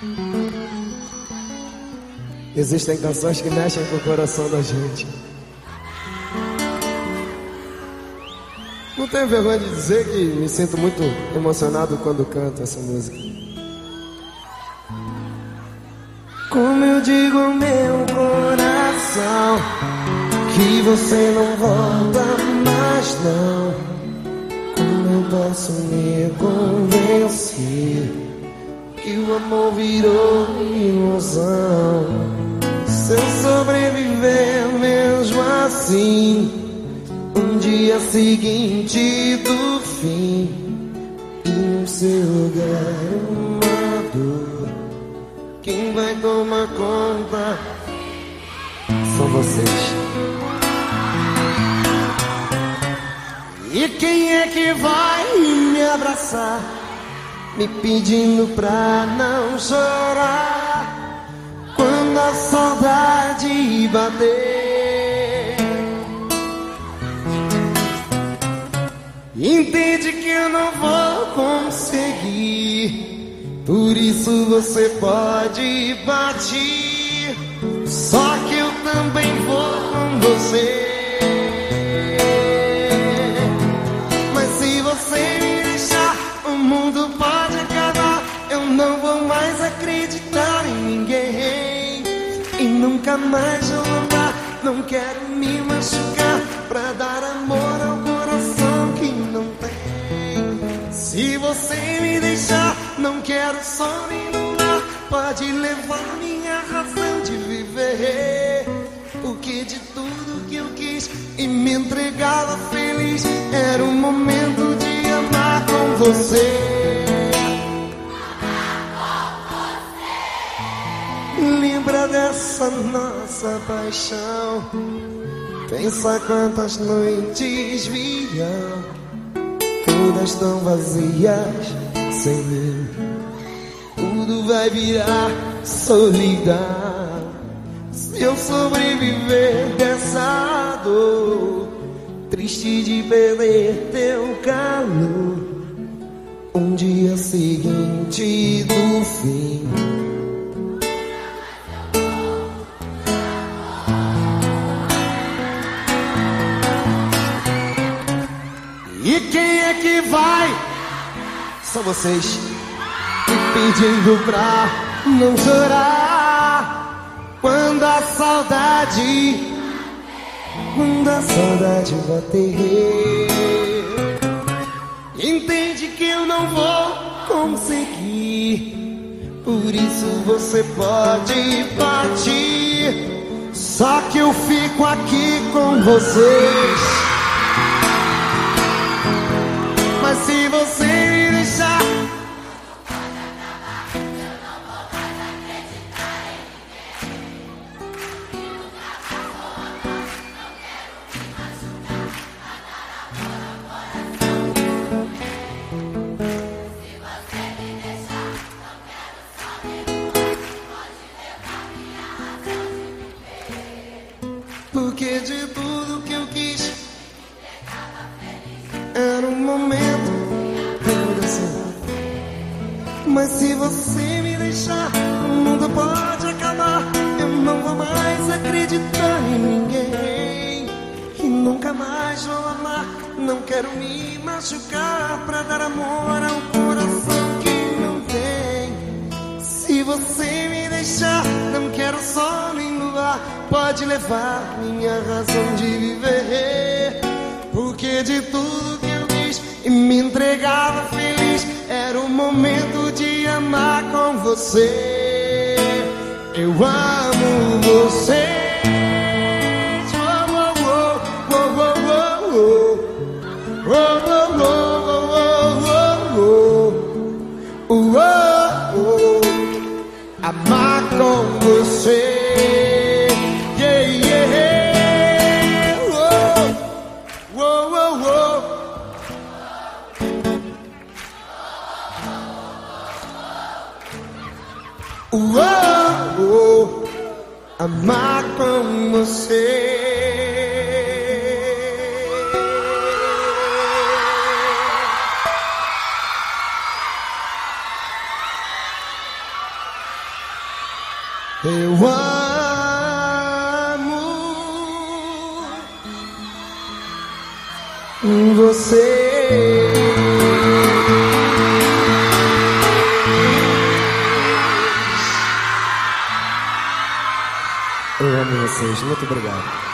Existem canções que mexem com o coração da gente. Não tenho vergonha de dizer que me sinto muito emocionado quando canto essa música. Como eu digo ao meu coração que você não volta mais não. Como eu posso me convencer que o amor virou ilusão? Se eu sobreviver mesmo assim, um dia seguinte do fim, e no seu lugar uma dor, quem vai tomar conta são vocês. E quem é que vai me abraçar, me pedindo pra não chorar quando a saudade bater? Entende que eu não vou conseguir, por isso você pode partir, só que eu também vou com você. Mas se você me deixar, o mundo pode acabar. Eu não vou mais acreditar em ninguém e nunca mais vou amar. Não quero me machucar pra dar amor ao coração que não tem. Se você me deixar, não quero só nem luar. Pode levar minha razão de viver, porque de tudo que eu quis e me entregava feliz, era o momento de amar com você. Lembra dessa nossa paixão, pensa quantas noites virão, todas tão vazias sem mim. Tudo vai virar solidão se eu sobreviver dessa dor, triste de perder teu calor, um dia seguinte do fim. E quem é que vai? São vocês, me pedindo pra não chorar quando a saudade bater. Entende que eu não vou conseguir, por isso você pode partir, só que eu fico aqui com vocês. Mas se você me deixar, porque de tudo que eu quis, era um momento de coração. Mas se você me deixar, o mundo pode acabar. Eu não vou mais acreditar em ninguém e nunca mais vou amar. Não quero me machucar pra dar amor ao coração que não tem. Se você me deixar, não quero sol nem luar. Pode levar minha razão de viver, porque de tudo que eu quis e me entregava feliz, era o momento de amar com você. Eu amo você. Amar com você. Amar com você. Eu amo você. Eu amo vocês. Muito obrigado.